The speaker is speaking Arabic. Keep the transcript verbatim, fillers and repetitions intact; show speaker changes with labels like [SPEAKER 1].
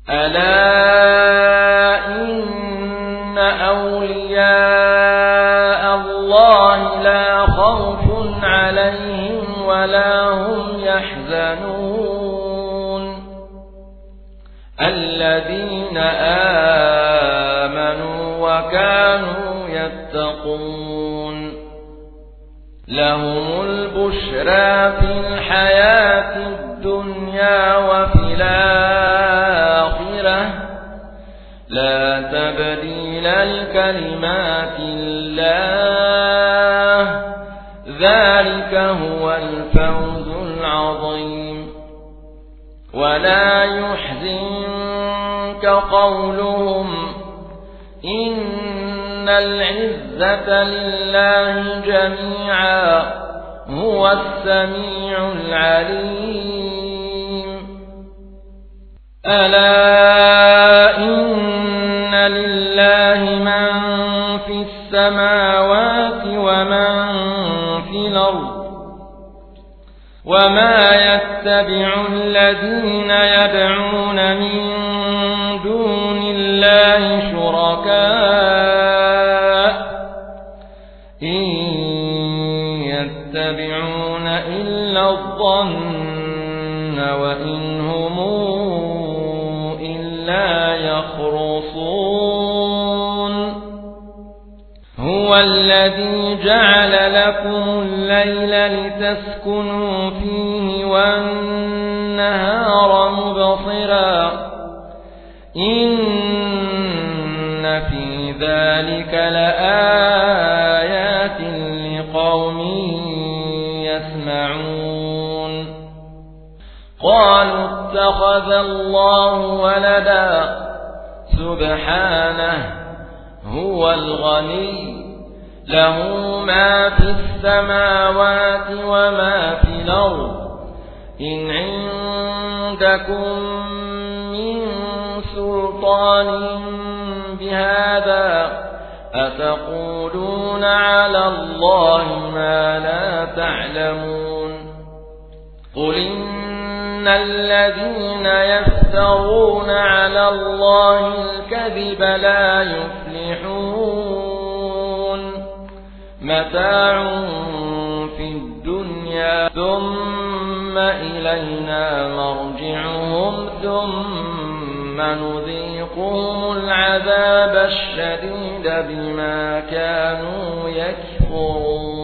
[SPEAKER 1] ألا إن أولياء الله لا خوف عليهم ولا هم يحزنون الذين آمنوا وكانوا يتقون لهم البشرى في الحياة الدنيا وفي الآخرة لا تبديل لكلمات الله ذلك هو الفوز العظيم ولا يحزنك قولهم إن العزة لله جميعا هو السميع العليم ألا إن لله من في السماوات ومن في الأرض وما يتبع الذين يدعون من دون الله شركاء إن يتبعون إلا الظن وإن هم إلا يخرصون هو الذي جعل لكم الليل لتسكنوا فيه والنهار مبصرا إن في ذلك لآيات لقوم يسمعون قالوا اتخذ الله ولدا سبحانه هو الغني له ما في السماوات وما في الأرض إن عندكم من سلطان بهذا أتقولون على الله ما لا تعلمون قل إن الذين يفترون على الله الكذب لا يفلحون متاع في الدنيا ثم إلينا مرجعهم ثم نذيقهم العذاب الشديد بما كانوا يكفرون